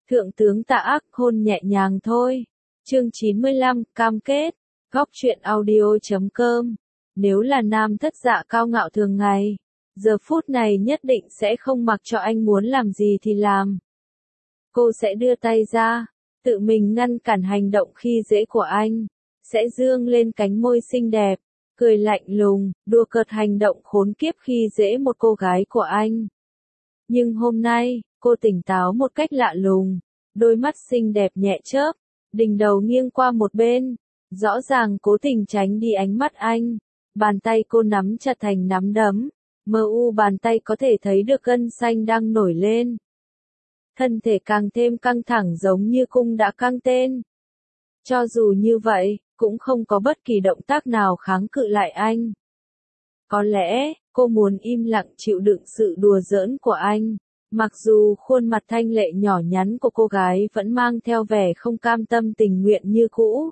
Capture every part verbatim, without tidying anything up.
Thượng tướng Tạ Ác hôn nhẹ nhàng thôi. Chương chín mươi lăm, cam kết. Góc truyện audio chấm com. Nếu là nam thất dạ cao ngạo thường ngày, giờ phút này nhất định sẽ không mặc cho anh muốn làm gì thì làm. Cô sẽ đưa tay ra, tự mình ngăn cản hành động khi dễ của anh, sẽ dương lên cánh môi xinh đẹp, cười lạnh lùng, đùa cợt hành động khốn kiếp khi dễ một cô gái của anh. Nhưng hôm nay, cô tỉnh táo một cách lạ lùng, đôi mắt xinh đẹp nhẹ chớp, đỉnh đầu nghiêng qua một bên, rõ ràng cố tình tránh đi ánh mắt anh. Bàn tay cô nắm chặt thành nắm đấm, mờ u bàn tay có thể thấy được gân xanh đang nổi lên. Thân thể càng thêm căng thẳng giống như cung đã căng tên. Cho dù như vậy, cũng không có bất kỳ động tác nào kháng cự lại anh. Có lẽ, cô muốn im lặng chịu đựng sự đùa giỡn của anh, mặc dù khuôn mặt thanh lệ nhỏ nhắn của cô gái vẫn mang theo vẻ không cam tâm tình nguyện như cũ.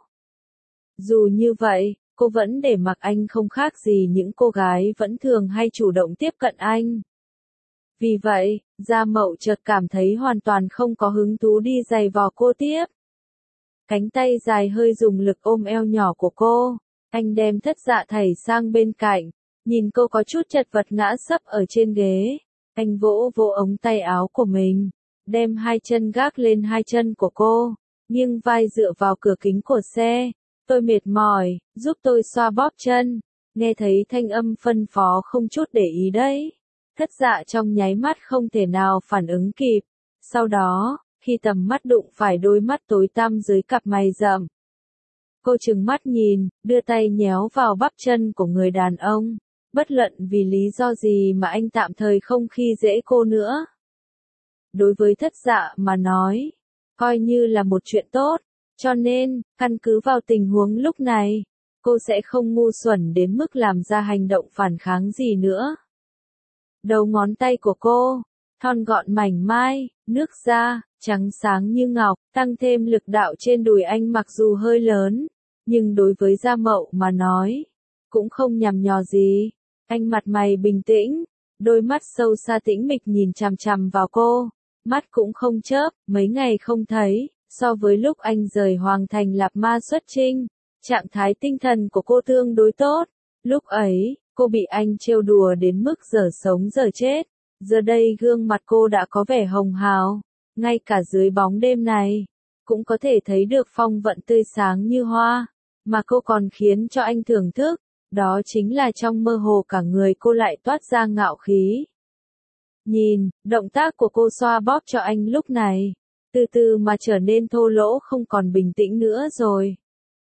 Dù như vậy, cô vẫn để mặc anh không khác gì những cô gái vẫn thường hay chủ động tiếp cận anh. Vì vậy, Gia Mậu chợt cảm thấy hoàn toàn không có hứng thú đi giày vò cô tiếp. Cánh tay dài hơi dùng lực ôm eo nhỏ của cô, anh đem thất dạ thảy sang bên cạnh, nhìn cô có chút chật vật ngã sấp ở trên ghế. Anh vỗ vỗ ống tay áo của mình, đem hai chân gác lên hai chân của cô, nghiêng vai dựa vào cửa kính của xe. Tôi mệt mỏi, giúp tôi xoa bóp chân. Nghe thấy thanh âm phân phó không chút để ý đấy. Thất dạ trong nháy mắt không thể nào phản ứng kịp. Sau đó, khi tầm mắt đụng phải đôi mắt tối tăm dưới cặp mày rậm, cô trừng mắt nhìn, đưa tay nhéo vào bắp chân của người đàn ông. Bất luận vì lý do gì mà anh tạm thời không khi dễ cô nữa. Đối với thất dạ mà nói, coi như là một chuyện tốt. Cho nên, căn cứ vào tình huống lúc này, cô sẽ không ngu xuẩn đến mức làm ra hành động phản kháng gì nữa. Đầu ngón tay của cô, thon gọn mảnh mai, nước da, trắng sáng như ngọc, tăng thêm lực đạo trên đùi anh mặc dù hơi lớn, nhưng đối với Gia Mậu mà nói, cũng không nhằm nhò gì. Anh mặt mày bình tĩnh, đôi mắt sâu xa tĩnh mịch nhìn chằm chằm vào cô, mắt cũng không chớp, mấy ngày không thấy. So với lúc anh rời Hoàng Thành Lạp Ma xuất chinh, trạng thái tinh thần của cô tương đối tốt. Lúc ấy, cô bị anh trêu đùa đến mức dở sống dở chết. Giờ đây gương mặt cô đã có vẻ hồng hào. Ngay cả dưới bóng đêm này, cũng có thể thấy được phong vận tươi sáng như hoa. Mà cô còn khiến cho anh thưởng thức. Đó chính là trong mơ hồ cả người cô lại toát ra ngạo khí. Nhìn, động tác của cô xoa bóp cho anh lúc này. Từ từ mà trở nên thô lỗ không còn bình tĩnh nữa rồi.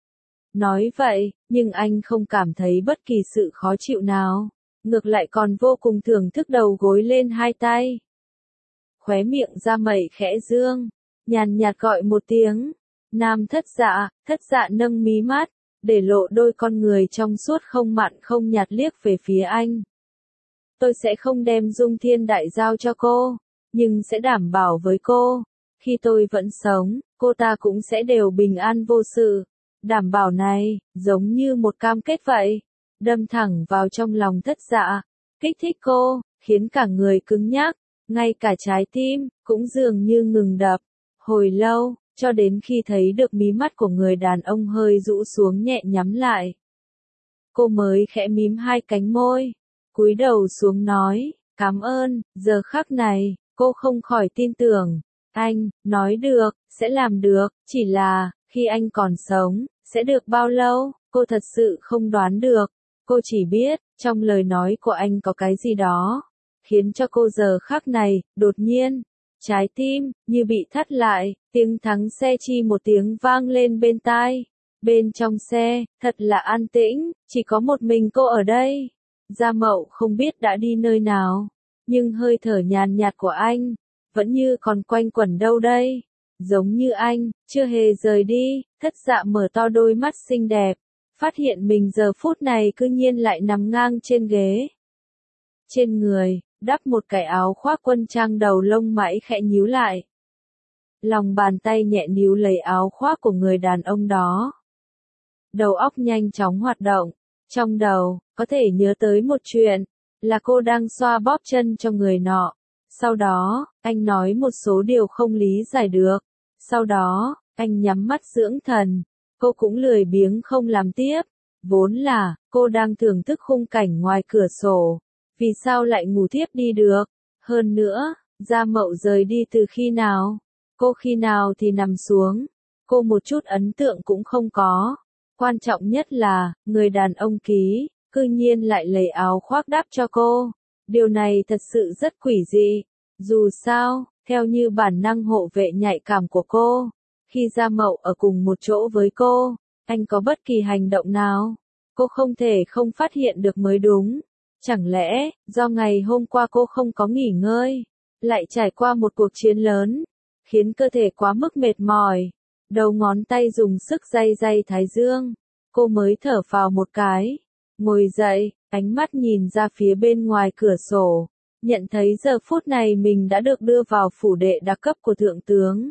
Nói vậy, nhưng anh không cảm thấy bất kỳ sự khó chịu nào. Ngược lại còn vô cùng thưởng thức đầu gối lên hai tay. Khóe miệng Gia Mẩy khẽ dương, nhàn nhạt gọi một tiếng. Nam thất dạ, thất dạ nâng mí mắt, để lộ đôi con người trong suốt không mặn không nhạt liếc về phía anh. Tôi sẽ không đem Dung Thiên Đại giao cho cô, nhưng sẽ đảm bảo với cô. Khi tôi vẫn sống, cô ta cũng sẽ đều bình an vô sự. Đảm bảo này, giống như một cam kết vậy. Đâm thẳng vào trong lòng thất dạ. Kích thích cô, khiến cả người cứng nhắc. Ngay cả trái tim, cũng dường như ngừng đập. Hồi lâu, cho đến khi thấy được mí mắt của người đàn ông hơi rũ xuống nhẹ nhắm lại. Cô mới khẽ mím hai cánh môi. Cúi đầu xuống nói, cảm ơn, giờ khắc này, cô không khỏi tin tưởng. Anh, nói được, sẽ làm được, chỉ là, khi anh còn sống, sẽ được bao lâu, cô thật sự không đoán được. Cô chỉ biết, trong lời nói của anh có cái gì đó, khiến cho cô giờ khắc này, đột nhiên, trái tim, như bị thắt lại, tiếng thắng xe chi một tiếng vang lên bên tai. Bên trong xe, thật là an tĩnh, chỉ có một mình cô ở đây. Gia Mậu không biết đã đi nơi nào, nhưng hơi thở nhàn nhạt của anh vẫn như còn quanh quẩn đâu đây. Giống như anh, chưa hề rời đi. Thất dạ mở to đôi mắt xinh đẹp, phát hiện mình giờ phút này cư nhiên lại nằm ngang trên ghế. Trên người, đắp một cái áo khoác quân trang đầu lông mãi khẽ nhíu lại. Lòng bàn tay nhẹ níu lấy áo khoác của người đàn ông đó. Đầu óc nhanh chóng hoạt động. Trong đầu, có thể nhớ tới một chuyện, là cô đang xoa bóp chân cho người nọ. Sau đó, anh nói một số điều không lý giải được. Sau đó, anh nhắm mắt dưỡng thần. Cô cũng lười biếng không làm tiếp. Vốn là, cô đang thưởng thức khung cảnh ngoài cửa sổ. Vì sao lại ngủ thiếp đi được? Hơn nữa, Gia Mậu rời đi từ khi nào? Cô khi nào thì nằm xuống? Cô một chút ấn tượng cũng không có. Quan trọng nhất là, người đàn ông ký, cư nhiên lại lấy áo khoác đắp cho cô. Điều này thật sự rất quỷ dị. Dù sao, theo như bản năng hộ vệ nhạy cảm của cô, khi Gia Mậu ở cùng một chỗ với cô, anh có bất kỳ hành động nào, cô không thể không phát hiện được mới đúng. Chẳng lẽ, do ngày hôm qua cô không có nghỉ ngơi, lại trải qua một cuộc chiến lớn, khiến cơ thể quá mức mệt mỏi, đầu ngón tay dùng sức day day thái dương, cô mới thở phào một cái, ngồi dậy, ánh mắt nhìn ra phía bên ngoài cửa sổ, nhận thấy giờ phút này mình đã được đưa vào phủ đệ đặc cấp của thượng tướng.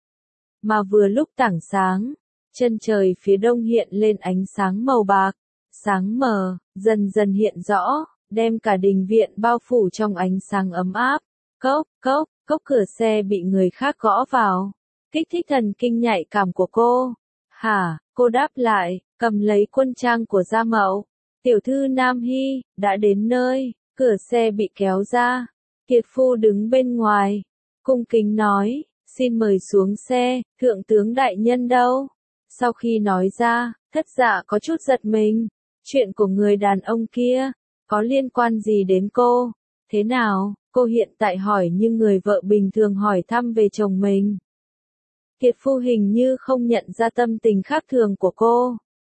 Mà vừa lúc tảng sáng, chân trời phía đông hiện lên ánh sáng màu bạc, sáng mờ, dần dần hiện rõ, đem cả đình viện bao phủ trong ánh sáng ấm áp. Cốc, cốc, cốc cửa xe bị người khác gõ vào, kích thích thần kinh nhạy cảm của cô. Hả, cô đáp lại, cầm lấy quân trang của Gia Mậu. Tiểu thư Nam Hy, đã đến nơi, cửa xe bị kéo ra. Kiệt phu đứng bên ngoài, cung kính nói, xin mời xuống xe, thượng tướng đại nhân đâu? Sau khi nói ra, Thất Dạ có chút giật mình, chuyện của người đàn ông kia, có liên quan gì đến cô? Thế nào, cô hiện tại hỏi như người vợ bình thường hỏi thăm về chồng mình. Kiệt phu hình như không nhận ra tâm tình khác thường của cô.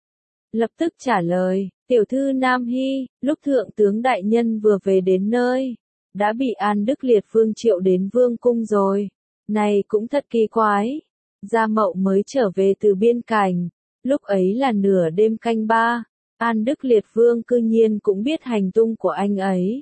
Lập tức trả lời, tiểu thư Nam Hy, lúc thượng tướng đại nhân vừa về đến nơi, đã bị An Đức Liệt Vương triệu đến vương cung rồi. Này cũng thật kỳ quái. Gia Mậu mới trở về từ biên cảnh, lúc ấy là nửa đêm canh ba, An Đức Liệt Vương cư nhiên cũng biết hành tung của anh ấy.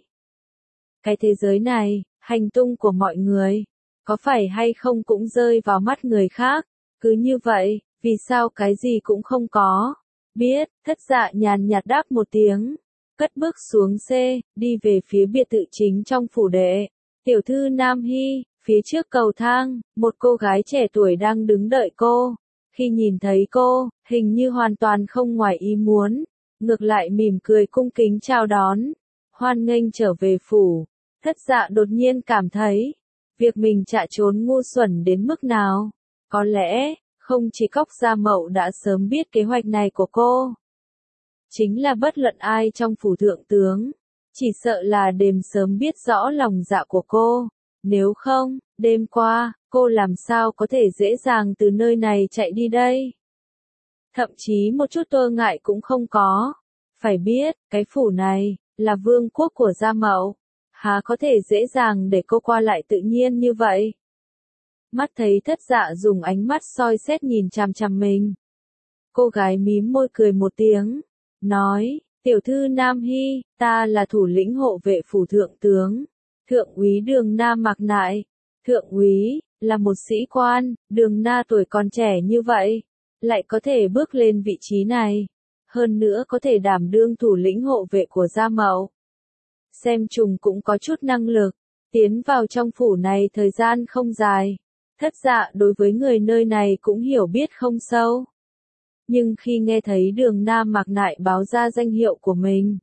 Cái thế giới này, hành tung của mọi người, có phải hay không cũng rơi vào mắt người khác, cứ như vậy, vì sao cái gì cũng không có. Biết, Thất Dạ nhàn nhạt đáp một tiếng, cất bước xuống xe, đi về phía biệt thự chính trong phủ đệ. Tiểu thư Nam Hy, phía trước cầu thang, một cô gái trẻ tuổi đang đứng đợi cô. Khi nhìn thấy cô, hình như hoàn toàn không ngoài ý muốn, ngược lại mỉm cười cung kính chào đón, hoan nghênh trở về phủ. Thất Dạ đột nhiên cảm thấy, việc mình chạy trốn ngu xuẩn đến mức nào. Có lẽ, không chỉ Cốc Gia Mậu đã sớm biết kế hoạch này của cô. Chính là bất luận ai trong phủ thượng tướng, chỉ sợ là đêm sớm biết rõ lòng dạ của cô. Nếu không, đêm qua, cô làm sao có thể dễ dàng từ nơi này chạy đi đây? Thậm chí một chút tơ ngại cũng không có. Phải biết, cái phủ này, là vương quốc của Gia Mậu. Há có thể dễ dàng để cô qua lại tự nhiên như vậy? Mắt thấy Thất Dạ dùng ánh mắt soi xét nhìn chằm chằm mình. Cô gái mím môi cười một tiếng, nói, tiểu thư Nam Hy, ta là thủ lĩnh hộ vệ phủ thượng tướng, thượng úy Đường Na Mạc Nại. Thượng úy, là một sĩ quan, Đường Na tuổi còn trẻ như vậy, lại có thể bước lên vị trí này, hơn nữa có thể đảm đương thủ lĩnh hộ vệ của Gia Mậu. Xem trùng cũng có chút năng lực, tiến vào trong phủ này thời gian không dài. Thất Dạ đối với người nơi này cũng hiểu biết không sâu. Nhưng khi nghe thấy Đường Na Mạc Nại báo ra danh hiệu của mình,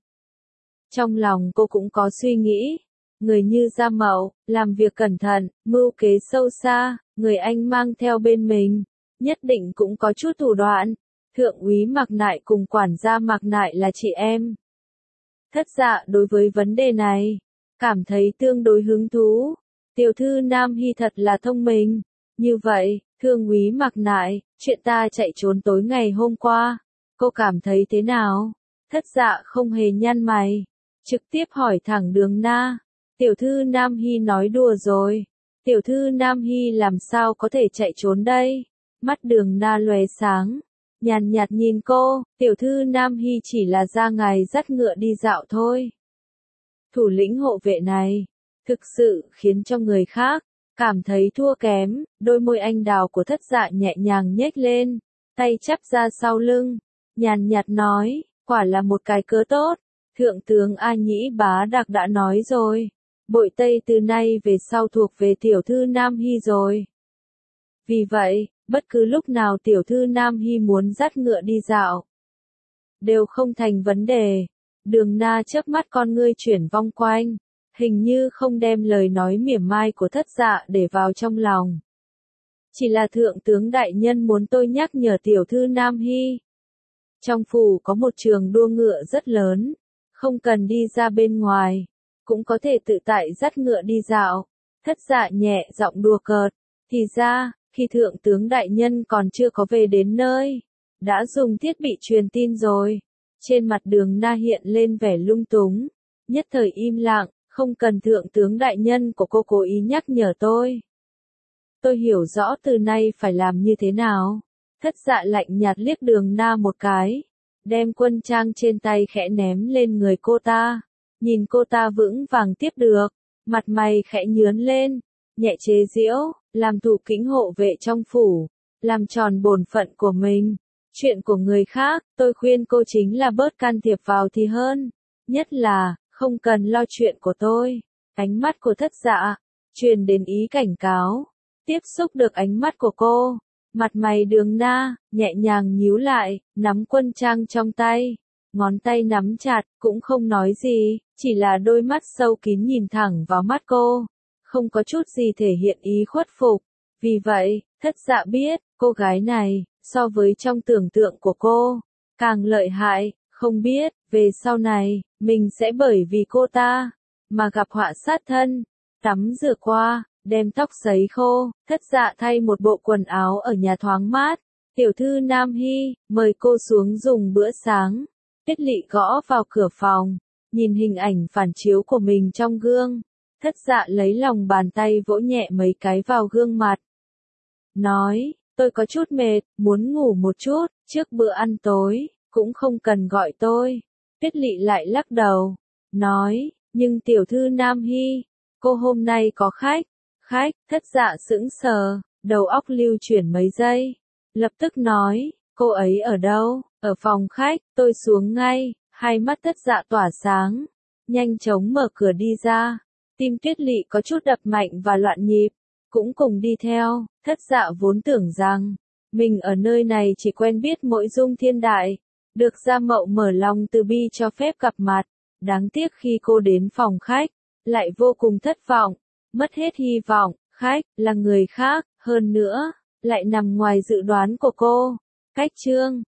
trong lòng cô cũng có suy nghĩ. Người như Gia Mậu, làm việc cẩn thận, mưu kế sâu xa, người anh mang theo bên mình, nhất định cũng có chút thủ đoạn. Thượng úy Mạc Nại cùng quản gia Mạc Nại là chị em. Thất Dạ đối với vấn đề này, cảm thấy tương đối hứng thú. Tiểu thư Nam Hy thật là thông minh. Như vậy, thượng úy Mạc Nại, chuyện ta chạy trốn tối ngày hôm qua, cô cảm thấy thế nào? Thất Dạ không hề nhăn mày, trực tiếp hỏi thẳng Đường Na. Tiểu thư Nam Hy nói đùa rồi. Tiểu thư Nam Hy làm sao có thể chạy trốn đây? Mắt Đường Na lóe sáng, nhàn nhạt nhìn cô, tiểu thư Nam Hy chỉ là ra ngài dắt ngựa đi dạo thôi. Thủ lĩnh hộ vệ này, thực sự khiến cho người khác cảm thấy thua kém. Đôi môi anh đào của Thất Dạ nhẹ nhàng nhếch lên, tay chắp ra sau lưng, nhàn nhạt nói, quả là một cái cớ tốt. Thượng tướng A Nhĩ Bá Đặc đã nói rồi, Bội Tây từ nay về sau thuộc về tiểu thư Nam Hy rồi. Vì vậy, bất cứ lúc nào tiểu thư Nam Hy muốn dắt ngựa đi dạo, đều không thành vấn đề. Đường Na chớp mắt con ngươi chuyển vong quanh, hình như không đem lời nói mỉa mai của Thất Dạ để vào trong lòng. Chỉ là thượng tướng đại nhân muốn tôi nhắc nhở tiểu thư Nam Hy. Trong phủ có một trường đua ngựa rất lớn, không cần đi ra bên ngoài, cũng có thể tự tại dắt ngựa đi dạo. Thất Dạ nhẹ giọng đùa cợt, thì ra, khi thượng tướng đại nhân còn chưa có về đến nơi, đã dùng thiết bị truyền tin rồi. Trên mặt Đường Na hiện lên vẻ lung túng, nhất thời im lặng, không cần thượng tướng đại nhân của cô cố ý nhắc nhở tôi. Tôi hiểu rõ từ nay phải làm như thế nào. Thất Dạ lạnh nhạt liếc Đường Na một cái, đem quân trang trên tay khẽ ném lên người cô ta. Nhìn cô ta vững vàng tiếp được, mặt mày khẽ nhướn lên, nhẹ chế giễu, làm thủ lĩnh hộ vệ trong phủ, làm tròn bổn phận của mình. Chuyện của người khác, tôi khuyên cô chính là bớt can thiệp vào thì hơn, nhất là, không cần lo chuyện của tôi. Ánh mắt của Thất Dạ truyền đến ý cảnh cáo. Tiếp xúc được ánh mắt của cô, mặt mày Đường Na nhẹ nhàng nhíu lại, nắm quân trang trong tay, ngón tay nắm chặt, cũng không nói gì, chỉ là đôi mắt sâu kín nhìn thẳng vào mắt cô, không có chút gì thể hiện ý khuất phục. Vì vậy, Thất Dạ biết, cô gái này, so với trong tưởng tượng của cô, càng lợi hại. Không biết, về sau này, mình sẽ bởi vì cô ta, mà gặp họa sát thân. Tắm rửa qua, đem tóc sấy khô, Thất Dạ thay một bộ quần áo ở nhà thoáng mát. Tiểu thư Nam Hy, mời cô xuống dùng bữa sáng. Tiết Lị gõ vào cửa phòng, nhìn hình ảnh phản chiếu của mình trong gương. Thất Dạ lấy lòng bàn tay vỗ nhẹ mấy cái vào gương mặt. Nói, tôi có chút mệt, muốn ngủ một chút, trước bữa ăn tối, cũng không cần gọi tôi. Tiết Lị lại lắc đầu, nói, nhưng tiểu thư Nam Hy, cô hôm nay có khách. Khách, Thất Dạ sững sờ, đầu óc lưu chuyển mấy giây. Lập tức nói, cô ấy ở đâu? Ở phòng khách, tôi xuống ngay. Hai mắt Thất Dạ tỏa sáng, nhanh chóng mở cửa đi ra. Tim Tuyết Lị có chút đập mạnh và loạn nhịp, cũng cùng đi theo. Thất Dạ vốn tưởng rằng, mình ở nơi này chỉ quen biết Mộ Dung Thiên Đại, được Gia Mậu mở lòng từ bi cho phép gặp mặt. Đáng tiếc khi cô đến phòng khách, lại vô cùng thất vọng, mất hết hy vọng. Khách, là người khác, hơn nữa, lại nằm ngoài dự đoán của cô. Cách chương